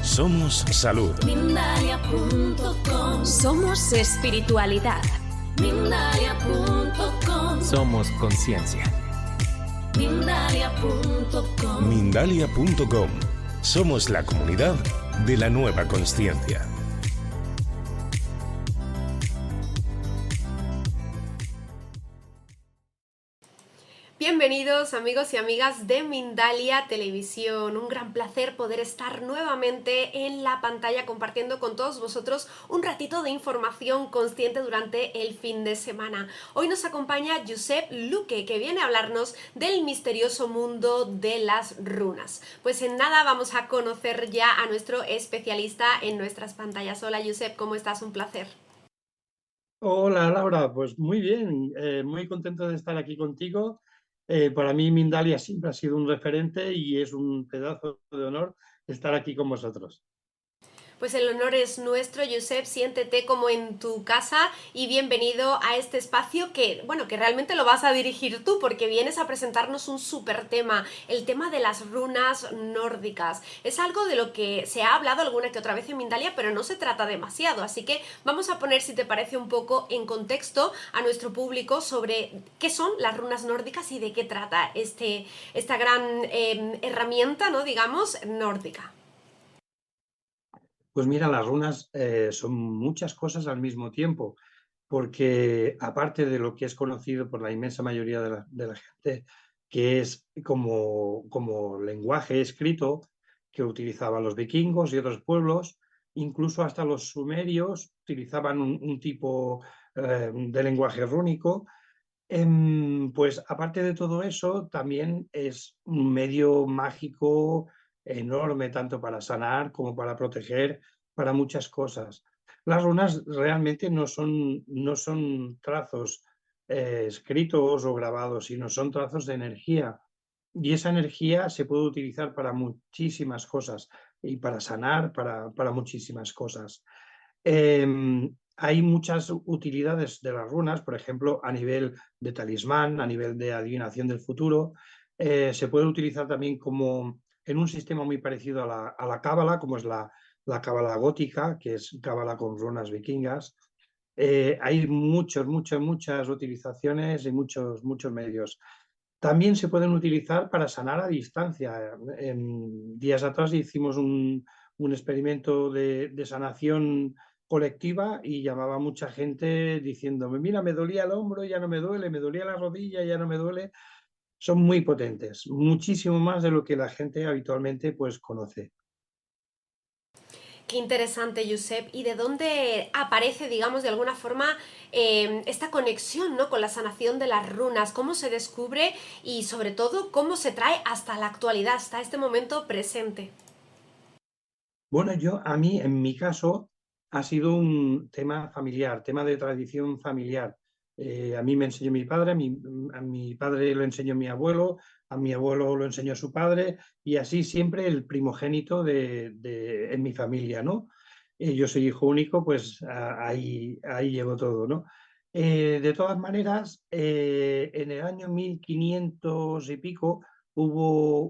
Somos salud. Mindalia.com. Somos espiritualidad. Mindalia.com. Somos conciencia. Mindalia.com. Mindalia.com. Somos la comunidad de la nueva consciencia. Bienvenidos amigos y amigas de Mindalia Televisión. Un gran placer poder estar nuevamente en la pantalla compartiendo con todos vosotros un ratito de información consciente durante el fin de semana. Hoy nos acompaña Josep Luque, que viene a hablarnos del misterioso mundo de las runas. Pues en nada vamos a conocer ya a nuestro especialista en nuestras pantallas. Hola Josep, ¿cómo estás? Un placer. Hola Laura, pues muy bien, muy contento de estar aquí contigo. Para mí Mindalia siempre ha sido un referente y es un pedazo de honor estar aquí con vosotros. Pues el honor es nuestro, Josep, siéntete como en tu casa y bienvenido a este espacio que realmente lo vas a dirigir tú porque vienes a presentarnos un súper tema, el tema de las runas nórdicas. Es algo de lo que se ha hablado alguna que otra vez en Mindalia, pero no se trata demasiado, así que vamos a poner, si te parece, un poco en contexto a nuestro público sobre qué son las runas nórdicas y de qué trata esta gran herramienta, ¿no? Digamos, nórdica. Pues mira, las runas son muchas cosas al mismo tiempo, porque aparte de lo que es conocido por la inmensa mayoría de la gente, que es como lenguaje escrito que utilizaban los vikingos y otros pueblos, incluso hasta los sumerios utilizaban un tipo de lenguaje rúnico. Pues aparte de todo eso, también es un medio mágico enorme, tanto para sanar como para proteger, para muchas cosas. Las runas realmente no son trazos escritos o grabados, sino son trazos de energía. Y esa energía se puede utilizar para muchísimas cosas y para sanar, para muchísimas cosas. Hay muchas utilidades de las runas, por ejemplo, a nivel de talismán, a nivel de adivinación del futuro. Se puede utilizar también como en un sistema muy parecido a la cábala, como es la cábala gótica, que es cábala con runas vikingas. Hay muchas utilizaciones y muchos medios. También se pueden utilizar para sanar a distancia. En días atrás hicimos un experimento de sanación colectiva y llamaba a mucha gente diciéndome, mira, me dolía el hombro, ya no me duele, me dolía la rodilla, ya no me duele. Son muy potentes, muchísimo más de lo que la gente habitualmente pues conoce. Qué interesante, Josep. ¿Y de dónde aparece, digamos, de alguna forma esta conexión, ¿no? Con la sanación de las runas? ¿Cómo se descubre y, sobre todo, cómo se trae hasta la actualidad, hasta este momento presente? Bueno, a mí, en mi caso, ha sido un tema familiar, tema de tradición familiar. A mí me enseñó mi padre, a mi padre lo enseñó mi abuelo, a mi abuelo lo enseñó su padre, y así siempre el primogénito en mi familia, ¿no? Yo soy hijo único, pues ahí llevo todo, ¿no? De todas maneras, en el año 1500 y pico hubo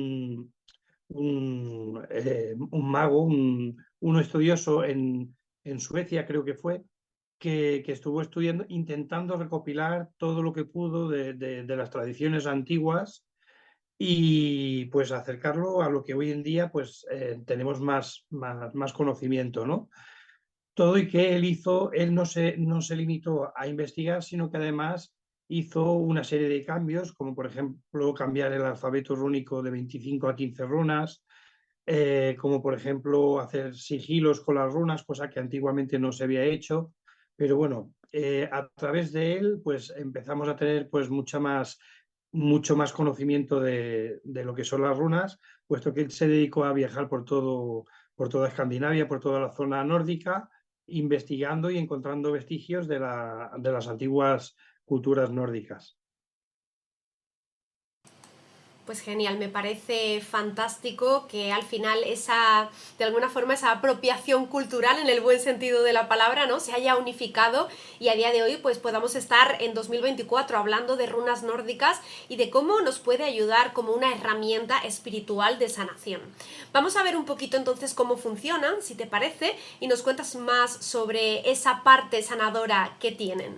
un mago, un estudioso en Suecia, creo que fue, que estuvo estudiando, intentando recopilar todo lo que pudo de las tradiciones antiguas y pues acercarlo a lo que hoy en día pues tenemos más conocimiento, ¿no? Todo y que él hizo, él no se limitó a investigar, sino que además hizo una serie de cambios, como por ejemplo cambiar el alfabeto rúnico de 25 a 15 runas, como por ejemplo hacer sigilos con las runas, cosa que antiguamente no se había hecho. Pero bueno, a través de él pues empezamos a tener pues mucho más conocimiento de lo que son las runas, puesto que él se dedicó a viajar por toda Escandinavia, por toda la zona nórdica, investigando y encontrando vestigios de las antiguas culturas nórdicas. Pues genial, me parece fantástico que al final esa, de alguna forma, esa apropiación cultural en el buen sentido de la palabra, ¿no? Se haya unificado y a día de hoy pues podamos estar en 2024 hablando de runas nórdicas y de cómo nos puede ayudar como una herramienta espiritual de sanación. Vamos a ver un poquito entonces cómo funcionan, si te parece, y nos cuentas más sobre esa parte sanadora que tienen.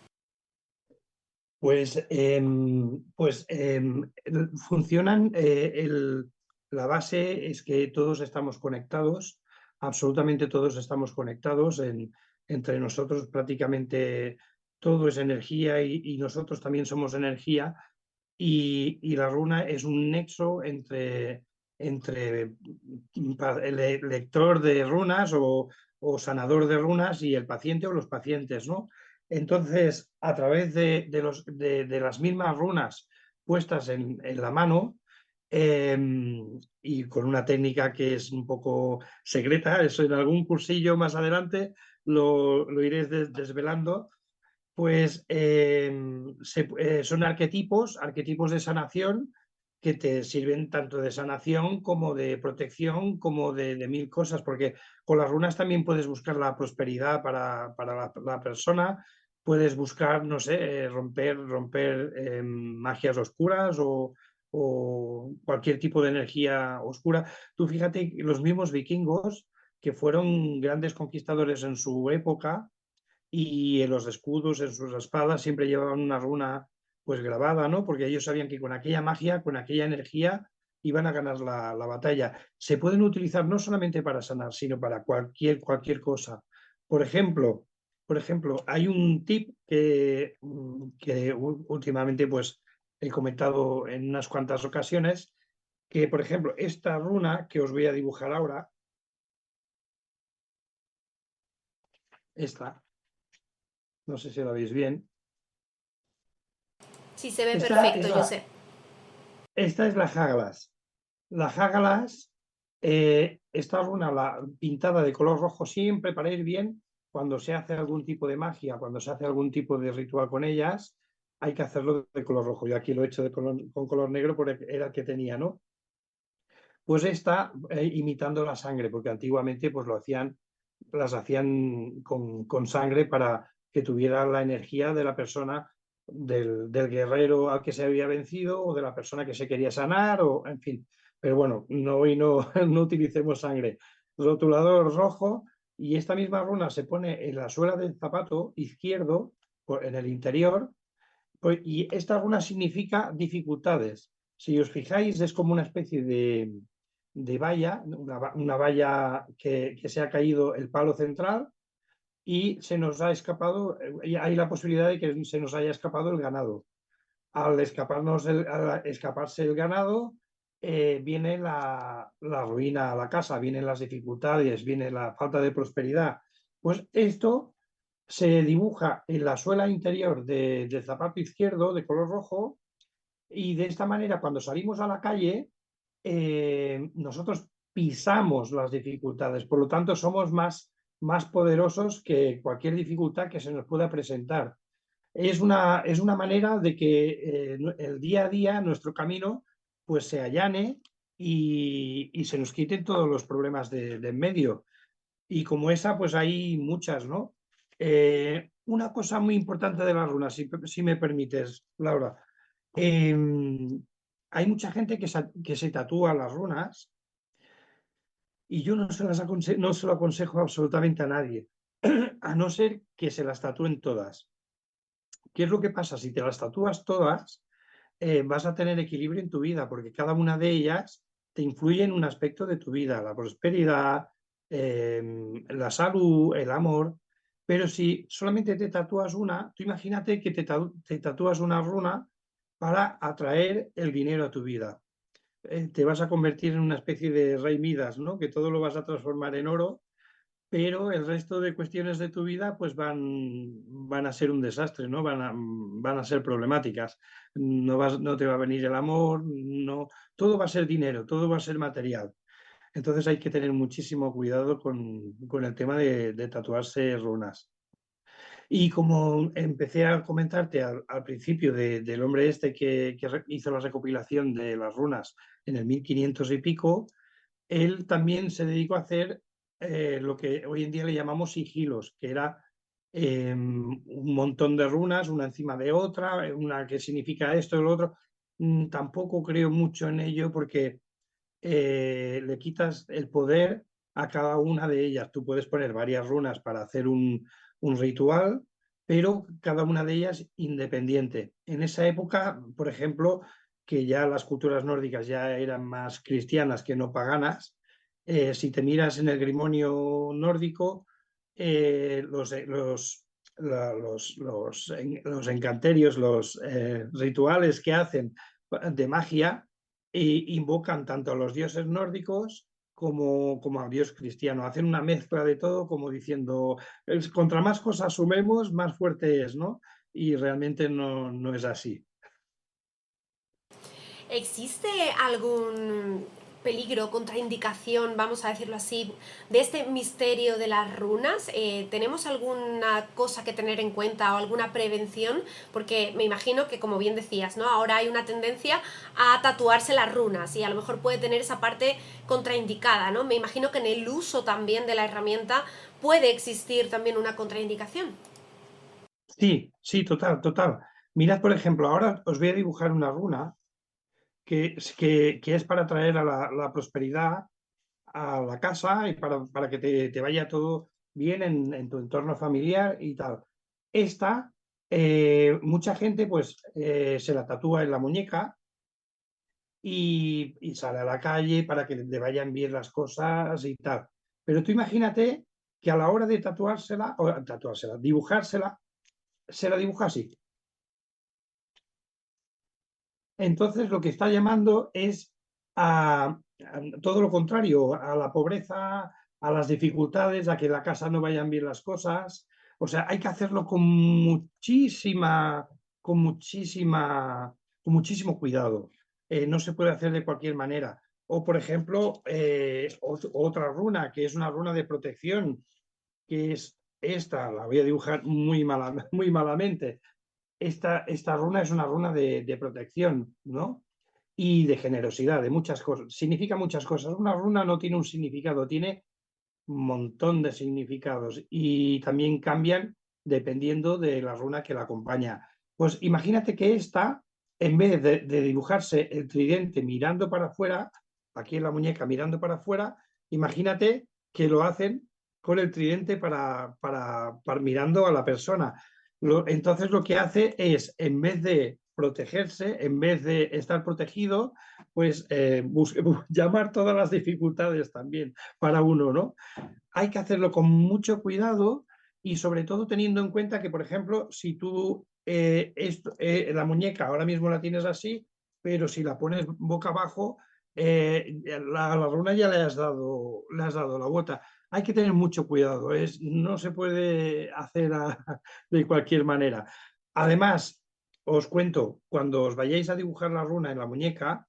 Funcionan. La base es que todos estamos conectados, absolutamente todos estamos conectados. Entre nosotros prácticamente todo es energía y nosotros también somos energía. Y la runa es un nexo entre el lector de runas o sanador de runas y el paciente o los pacientes, ¿no? Entonces, a través de las mismas runas puestas en la mano, eh, y con una técnica que es un poco secreta, eso en algún cursillo más adelante lo iré desvelando, pues son arquetipos de sanación que te sirven tanto de sanación como de protección, como de mil cosas, porque con las runas también puedes buscar la prosperidad para la persona, puedes buscar, no sé, romper magias oscuras o cualquier tipo de energía oscura. Tú fíjate, los mismos vikingos, que fueron grandes conquistadores en su época, y en los escudos, en sus espadas, siempre llevaban una runa pues grabada, ¿no? Porque ellos sabían que con aquella magia, con aquella energía, iban a ganar la batalla. Se pueden utilizar no solamente para sanar, sino para cualquier cosa. Por ejemplo, hay un tip que últimamente pues he comentado en unas cuantas ocasiones, que por ejemplo, esta runa que os voy a dibujar ahora, esta, no sé si la veis bien. Sí, se ve Esta perfecto, es yo sé. Esta es la Haglas. La Haglas, esta runa pintada de color rojo siempre para ir bien cuando se hace algún tipo de magia, cuando se hace algún tipo de ritual con ellas, hay que hacerlo de color rojo. Yo aquí lo he hecho con color negro porque era el que tenía, ¿no? Pues esta, imitando la sangre, porque antiguamente pues las hacían con sangre para que tuviera la energía de la persona, del guerrero al que se había vencido o de la persona que se quería sanar, o en fin. Pero bueno, hoy no, no utilicemos sangre. Rotulador rojo, y esta misma runa se pone en la suela del zapato izquierdo, en el interior, pues, y esta runa significa dificultades. Si os fijáis, es como una especie de valla, una valla que se ha caído el palo central y se nos ha escapado, y hay la posibilidad de que se nos haya escapado el ganado. Al escaparse el ganado, viene la ruina a la casa, vienen las dificultades, viene la falta de prosperidad. Pues esto se dibuja en la suela interior del zapato izquierdo de color rojo, y de esta manera cuando salimos a la calle, nosotros pisamos las dificultades, por lo tanto somos más poderosos que cualquier dificultad que se nos pueda presentar. Es una manera de que el día a día, nuestro camino, pues se allane y se nos quiten todos los problemas de en medio. Y como esa, pues hay muchas, ¿no? Una cosa muy importante de las runas, si me permites, Laura. eh, Hay mucha gente que se tatúa las runas y yo no se lo aconsejo absolutamente a nadie, a no ser que se las tatúen todas. ¿Qué es lo que pasa? Si te las tatúas todas, vas a tener equilibrio en tu vida, porque cada una de ellas te influye en un aspecto de tu vida, la prosperidad, la salud, el amor. Pero si solamente te tatúas una, tú imagínate que te tatúas una runa para atraer el dinero a tu vida. Te vas a convertir en una especie de rey Midas, ¿no? Que todo lo vas a transformar en oro, pero el resto de cuestiones de tu vida pues van a ser un desastre, ¿no? Van a ser problemáticas. No te va a venir el amor, no, todo va a ser dinero, todo va a ser material. Entonces hay que tener muchísimo cuidado con el tema de tatuarse runas. Y como empecé a comentarte al principio del hombre este que hizo la recopilación de las runas en el 1500 y pico, él también se dedicó a hacer lo que hoy en día le llamamos sigilos, que era un montón de runas, una encima de otra, una que significa esto y lo otro. Tampoco creo mucho en ello porque le quitas el poder a cada una de ellas. Tú puedes poner varias runas para hacer un ritual, pero cada una de ellas independiente. En esa época, por ejemplo, que ya las culturas nórdicas ya eran más cristianas que no paganas, si te miras en el Grimonio nórdico, los encanterios, los rituales que hacen de magia, invocan tanto a los dioses nórdicos como al dios cristiano. Hacen una mezcla de todo, como diciendo, contra más cosas sumemos, más fuerte es, ¿no? Y realmente no es así. ¿Existe algún peligro, contraindicación, vamos a decirlo así, de este misterio de las runas? ¿Tenemos alguna cosa que tener en cuenta o alguna prevención? Porque me imagino que, como bien decías, ¿no? Ahora hay una tendencia a tatuarse las runas y a lo mejor puede tener esa parte contraindicada, ¿no? Me imagino que en el uso también de la herramienta puede existir también una contraindicación. Sí, sí, total, total. Mirad, por ejemplo, ahora os voy a dibujar una runa que es para traer a la prosperidad a la casa y para que te vaya todo bien en tu entorno familiar y tal. Esta, mucha gente pues se la tatúa en la muñeca y sale a la calle para que le vayan bien las cosas y tal. Pero tú imagínate que a la hora de dibujársela, se la dibuja así. Entonces lo que está llamando es a todo lo contrario, a la pobreza, a las dificultades, a que en la casa no vayan bien las cosas. O sea, hay que hacerlo con muchísimo cuidado. No se puede hacer de cualquier manera. O, por ejemplo, otra runa, que es una runa de protección, que es esta, la voy a dibujar muy malamente. Esta runa es una runa de protección, ¿no? Y de generosidad, de muchas cosas. Significa muchas cosas. Una runa no tiene un significado, tiene un montón de significados y también cambian dependiendo de la runa que la acompaña. Pues imagínate que esta, en vez de dibujarse el tridente mirando para afuera, aquí en la muñeca mirando para afuera, imagínate que lo hacen con el tridente para mirando a la persona. Entonces lo que hace es, en vez de protegerse, en vez de estar protegido, pues llamar todas las dificultades también para uno, ¿no? Hay que hacerlo con mucho cuidado y sobre todo teniendo en cuenta que, por ejemplo, si tú la muñeca ahora mismo la tienes así, pero si la pones boca abajo, la runa ya le has dado la vuelta. Hay que tener mucho cuidado, no se puede hacer de cualquier manera. Además, os cuento, cuando os vayáis a dibujar la runa en la muñeca,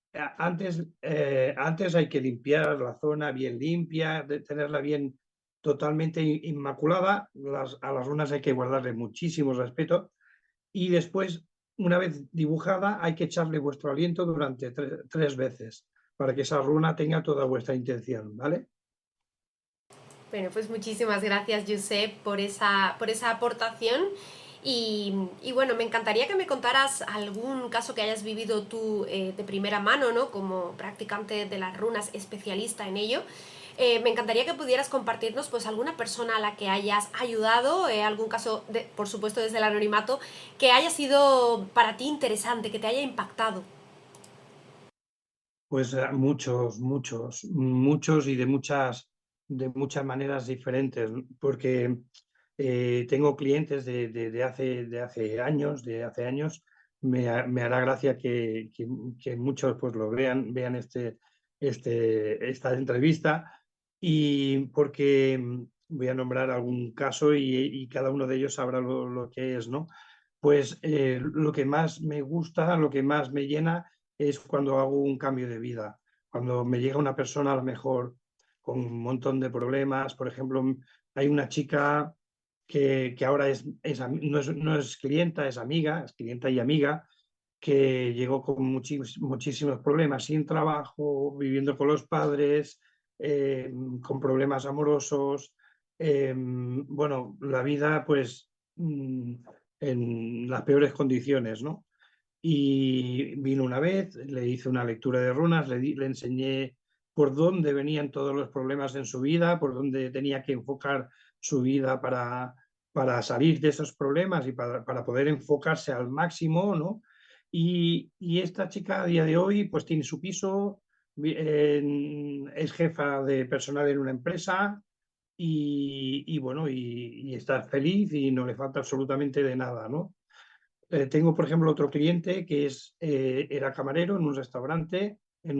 antes hay que limpiar la zona bien limpia, tenerla bien totalmente inmaculada. A las runas hay que guardarle muchísimo respeto y después, una vez dibujada, hay que echarle vuestro aliento durante tres veces para que esa runa tenga toda vuestra intención, ¿vale? Bueno, pues muchísimas gracias, Josep, por esa aportación. Y bueno, me encantaría que me contaras algún caso que hayas vivido tú de primera mano, ¿no? Como practicante de las runas, especialista en ello. Me encantaría que pudieras compartirnos pues alguna persona a la que hayas ayudado, algún caso, por supuesto desde el anonimato, que haya sido para ti interesante, que te haya impactado. Pues muchos y de muchas maneras diferentes, porque tengo clientes de hace años. Me hará gracia que muchos pues lo vean esta entrevista y porque voy a nombrar algún caso y cada uno de ellos sabrá lo que es, ¿no? Pues lo que más me gusta, lo que más me llena es cuando hago un cambio de vida, cuando me llega una persona a lo mejor con un montón de problemas. Por ejemplo, hay una chica que ahora no es clienta, es amiga, es clienta y amiga, que llegó con muchísimos problemas, sin trabajo, viviendo con los padres, con problemas amorosos. Bueno, la vida pues en las peores condiciones, ¿no? Y vino una vez, le hice una lectura de runas, le enseñé por dónde venían todos los problemas en su vida, por dónde tenía que enfocar su vida para salir de esos problemas y para poder enfocarse al máximo, ¿no? Y esta chica a día de hoy pues tiene su piso, es jefa de personal en una empresa y bueno, y está feliz y no le falta absolutamente de nada, ¿no? Tengo, por ejemplo, otro cliente que era camarero en un restaurante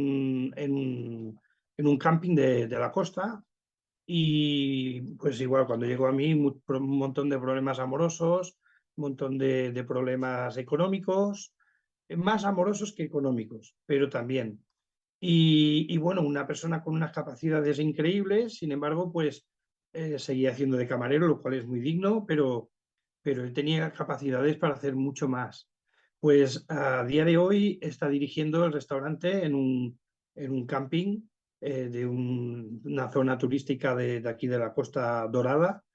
en un camping de la costa y pues igual cuando llegó a mí un montón de problemas amorosos, un montón de problemas económicos, más amorosos que económicos, pero también. Y bueno, una persona con unas capacidades increíbles, sin embargo, pues seguía haciendo de camarero, lo cual es muy digno, pero él tenía capacidades para hacer mucho más. Pues a día de hoy está dirigiendo el restaurante en un camping una zona turística de aquí de la Costa Dorada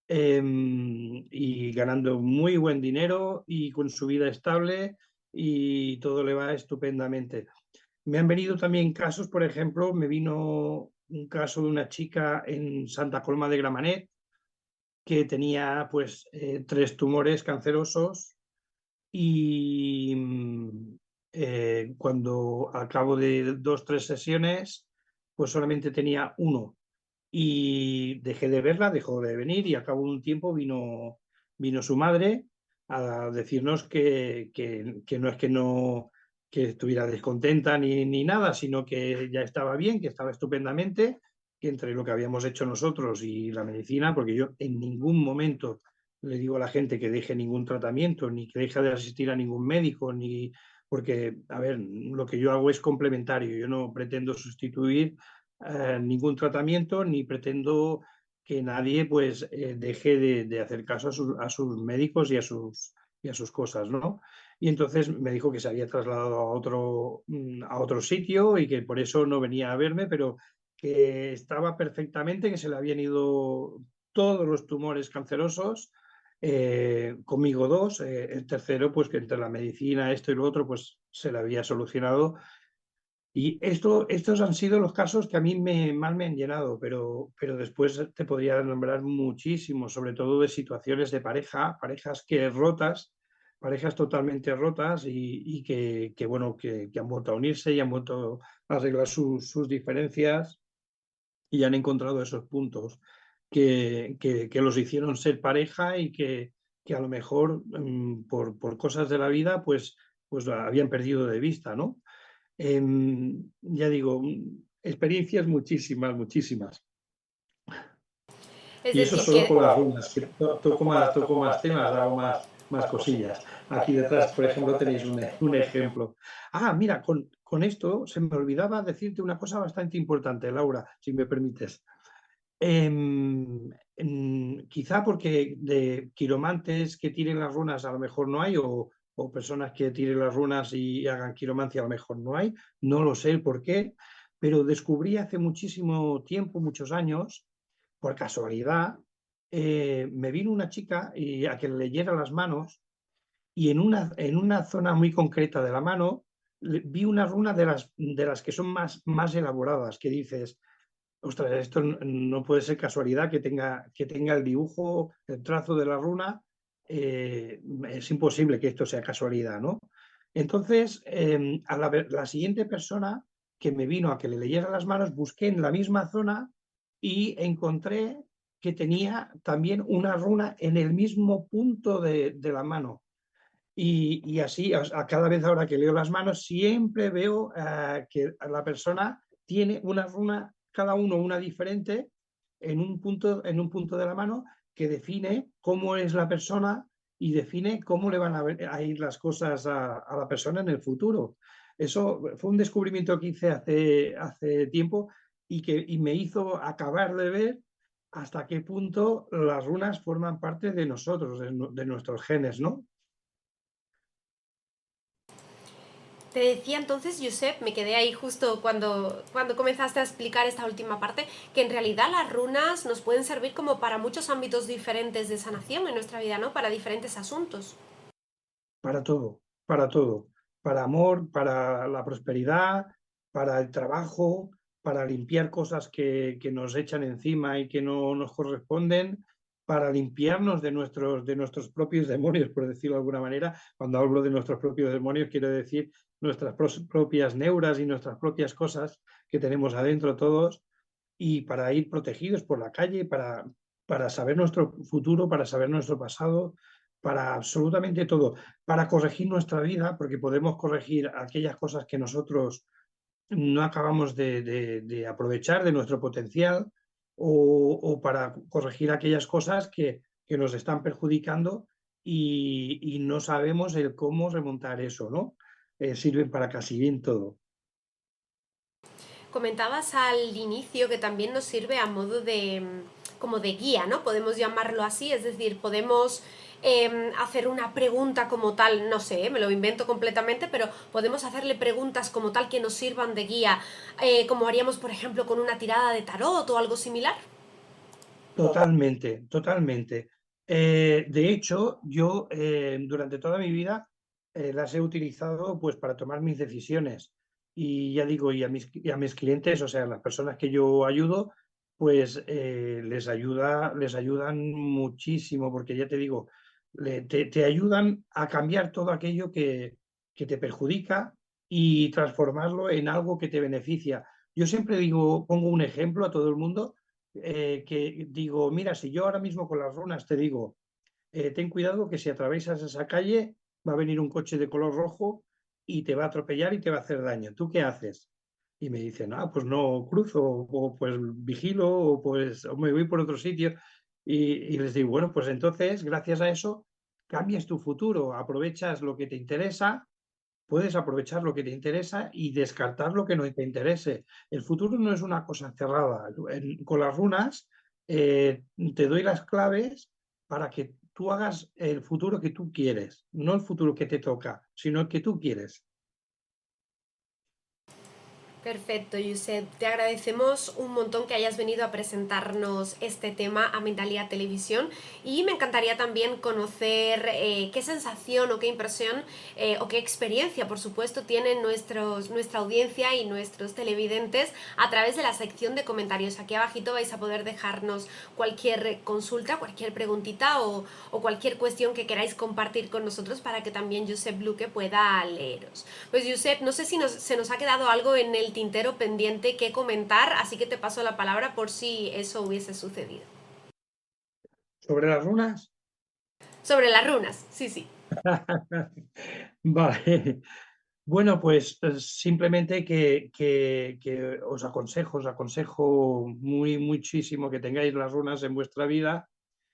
y ganando muy buen dinero y con su vida estable y todo le va estupendamente. Me han venido también casos, por ejemplo, me vino un caso de una chica en Santa Coloma de Gramenet que tenía pues 3 tumores cancerosos y cuando al cabo de 2, 3 sesiones pues solamente tenía uno y dejé de verla, dejó de venir y al cabo de un tiempo vino su madre a decirnos que no es que no que estuviera descontenta ni nada, sino que ya estaba bien, que estaba estupendamente, que entre lo que habíamos hecho nosotros y la medicina, porque yo en ningún momento le digo a la gente que deje ningún tratamiento, ni que deje de asistir a ningún médico, ni porque, a ver, lo que yo hago es complementario, yo no pretendo sustituir ningún tratamiento ni pretendo que nadie pues deje de hacer caso a sus médicos y a sus cosas, ¿no? Y entonces me dijo que se había trasladado a otro sitio y que por eso no venía a verme, pero que estaba perfectamente, que se le habían ido todos los tumores cancerosos, conmigo 2, el tercero pues que entre la medicina, esto y lo otro pues se le había solucionado y estos han sido los casos que a mí más me han llenado, pero después te podría nombrar muchísimos, sobre todo de situaciones de parejas que rotas, parejas totalmente rotas y bueno, que han vuelto a unirse y han vuelto a arreglar sus diferencias y han encontrado esos puntos que los hicieron ser pareja y que a lo mejor por cosas de la vida pues habían perdido de vista, ¿no? Ya digo, experiencias muchísimas, muchísimas. Es Y eso decir, solo que con las runas, que toco más temas, hago más cosillas. Aquí detrás, por ejemplo, tenéis un ejemplo. Ah, mira, con esto se me olvidaba decirte una cosa bastante importante, Laura, si me permites. Quizá porque de quiromantes que tiren las runas a lo mejor no hay, o personas que tiren las runas y hagan quiromancia a lo mejor no hay, no lo sé el por qué, pero descubrí hace muchísimo tiempo, muchos años, por casualidad, me vino una chica a que le leyera las manos y en una zona muy concreta de la mano vi una runa de las que son más elaboradas, que dices, ostras, esto no puede ser casualidad que tenga el dibujo, el trazo de la runa, es imposible que esto sea casualidad, ¿no? Entonces, la siguiente persona que me vino a que le leyera las manos, busqué en la misma zona y encontré que tenía también una runa en el mismo punto de la mano. Y así, a cada vez ahora que leo las manos, siempre veo que la persona tiene una runa, cada uno una diferente, en un punto de la mano que define cómo es la persona y define cómo le van a ir las cosas a la persona en el futuro. Eso fue un descubrimiento que hice hace tiempo y me hizo acabar de ver hasta qué punto las runas forman parte de nosotros, de nuestros genes, ¿no? Te decía entonces, Josep, me quedé ahí justo cuando comenzaste a explicar esta última parte, que en realidad las runas nos pueden servir como para muchos ámbitos diferentes de sanación en nuestra vida, ¿no? Para diferentes asuntos. Para todo, para todo. Para amor, para la prosperidad, para el trabajo, para limpiar cosas que nos echan encima y que no nos corresponden, para limpiarnos de nuestros propios demonios, por decirlo de alguna manera. Cuando hablo de nuestros propios demonios, quiero decir nuestras propias neuras y nuestras propias cosas que tenemos adentro todos, y para ir protegidos por la calle, para saber nuestro futuro, para saber nuestro pasado, para absolutamente todo, para corregir nuestra vida, porque podemos corregir aquellas cosas que nosotros no acabamos de aprovechar de nuestro potencial, o para corregir aquellas cosas que nos están perjudicando, y no sabemos el cómo remontar eso, ¿no? Sirven para casi bien todo. Comentabas al inicio que también nos sirve a modo de como de guía, ¿no? Podemos llamarlo así, es decir, podemos hacer una pregunta como tal, no sé, me lo invento completamente, pero podemos hacerle preguntas como tal que nos sirvan de guía, como haríamos, por ejemplo, con una tirada de tarot o algo similar. Totalmente, totalmente. De hecho, yo durante toda mi vida las he utilizado pues para tomar mis decisiones. Y ya digo, y a mis clientes, o sea, las personas que yo ayudo, pues les ayudan muchísimo, porque ya te digo, te ayudan a cambiar todo aquello que te perjudica y transformarlo en algo que te beneficia. Yo siempre digo, pongo un ejemplo a todo el mundo, que digo, mira, si yo ahora mismo con las runas te digo, ten cuidado que si atraviesas esa calle va a venir un coche de color rojo y te va a atropellar y te va a hacer daño. ¿Tú qué haces? Y me dicen, ah, pues no cruzo, o pues vigilo, o pues o me voy por otro sitio. Y les digo, bueno, pues entonces, gracias a eso, cambias tu futuro, aprovechas lo que te interesa, puedes aprovechar lo que te interesa y descartar lo que no te interese. El futuro no es una cosa cerrada. Con las runas te doy las claves para que tú hagas el futuro que tú quieres, no el futuro que te toca, sino el que tú quieres. Perfecto, Josep. Te agradecemos un montón que hayas venido a presentarnos este tema a Mentalidad Televisión, y me encantaría también conocer qué sensación o qué impresión o qué experiencia, por supuesto, tienen nuestra audiencia y nuestros televidentes a través de la sección de comentarios. Aquí abajito vais a poder dejarnos cualquier consulta, cualquier preguntita o cualquier cuestión que queráis compartir con nosotros para que también Josep Luque pueda leeros. Pues Josep, no sé si se nos ha quedado algo en el tintero pendiente que comentar, así que te paso la palabra por si eso hubiese sucedido. ¿Sobre las runas? Sobre las runas, sí, sí. Vale. Bueno, pues simplemente que os aconsejo muy, muchísimo que tengáis las runas en vuestra vida,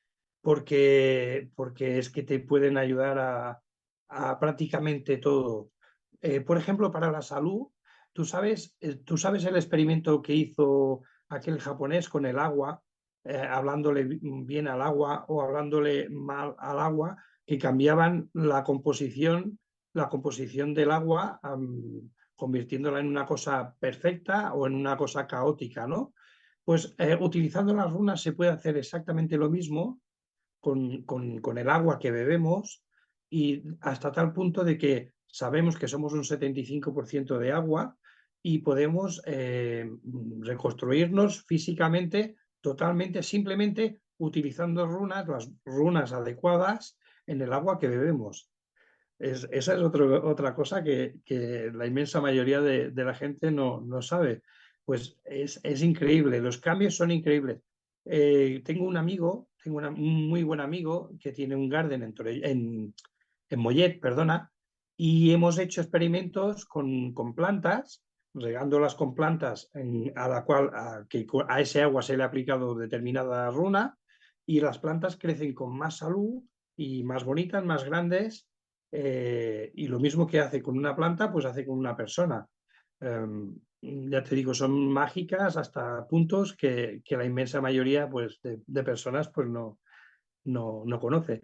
porque es que te pueden ayudar a prácticamente todo. Por ejemplo, para la salud, tú sabes el experimento que hizo aquel japonés con el agua, hablándole bien al agua o hablándole mal al agua, que cambiaban la composición del agua, convirtiéndola en una cosa perfecta o en una cosa caótica, ¿no? Pues utilizando las runas se puede hacer exactamente lo mismo con el agua que bebemos, y hasta tal punto de que sabemos que somos un 75% de agua y podemos reconstruirnos físicamente totalmente, simplemente utilizando runas, las runas adecuadas en el agua que bebemos. Esa es otra cosa que la inmensa mayoría de la gente no sabe. Pues es increíble, los cambios son increíbles. Tengo un amigo, un muy buen amigo que tiene un garden en Mollet, perdona, y hemos hecho experimentos con plantas, regándolas con plantas que a ese agua se le ha aplicado determinada runa, y las plantas crecen con más salud y más bonitas, más grandes, y lo mismo que hace con una planta, pues hace con una persona. ya te digo, son mágicas hasta puntos que la inmensa mayoría pues, de personas pues, no conoce.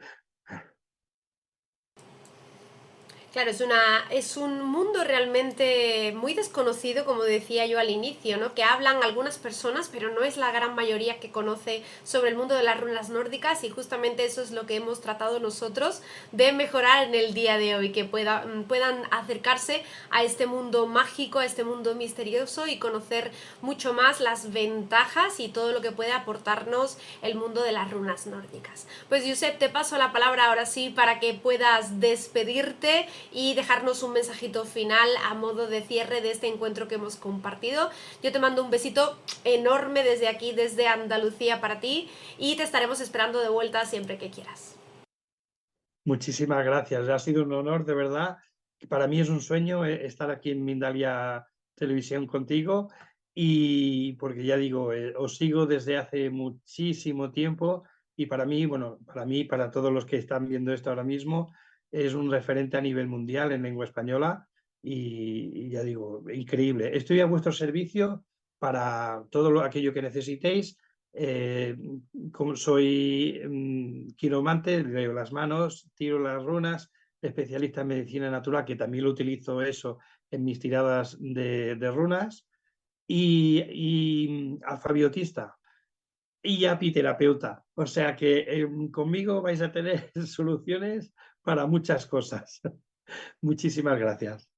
Claro, es un mundo realmente muy desconocido, como decía yo al inicio, ¿no? Que hablan algunas personas, pero no es la gran mayoría que conoce sobre el mundo de las runas nórdicas, y justamente eso es lo que hemos tratado nosotros de mejorar en el día de hoy, que puedan acercarse a este mundo mágico, a este mundo misterioso, y conocer mucho más las ventajas y todo lo que puede aportarnos el mundo de las runas nórdicas. Pues Josep, te paso la palabra ahora sí para que puedas despedirte y dejarnos un mensajito final a modo de cierre de este encuentro que hemos compartido. Yo te mando un besito enorme desde aquí, desde Andalucía para ti, y te estaremos esperando de vuelta siempre que quieras. Muchísimas gracias. Ha sido un honor, de verdad. Para mí es un sueño estar aquí en Mindalia Televisión contigo y porque ya digo, os sigo desde hace muchísimo tiempo y para mí, bueno, para todos los que están viendo esto ahora mismo, es un referente a nivel mundial en lengua española y ya digo, increíble. Estoy a vuestro servicio para todo aquello que necesitéis. Eh, Como soy quiromante, leo las manos, tiro las runas, especialista en medicina natural, que también lo utilizo eso en mis tiradas de runas, y alfabiotista y apiterapeuta. O sea que conmigo vais a tener soluciones para muchas cosas. Muchísimas gracias.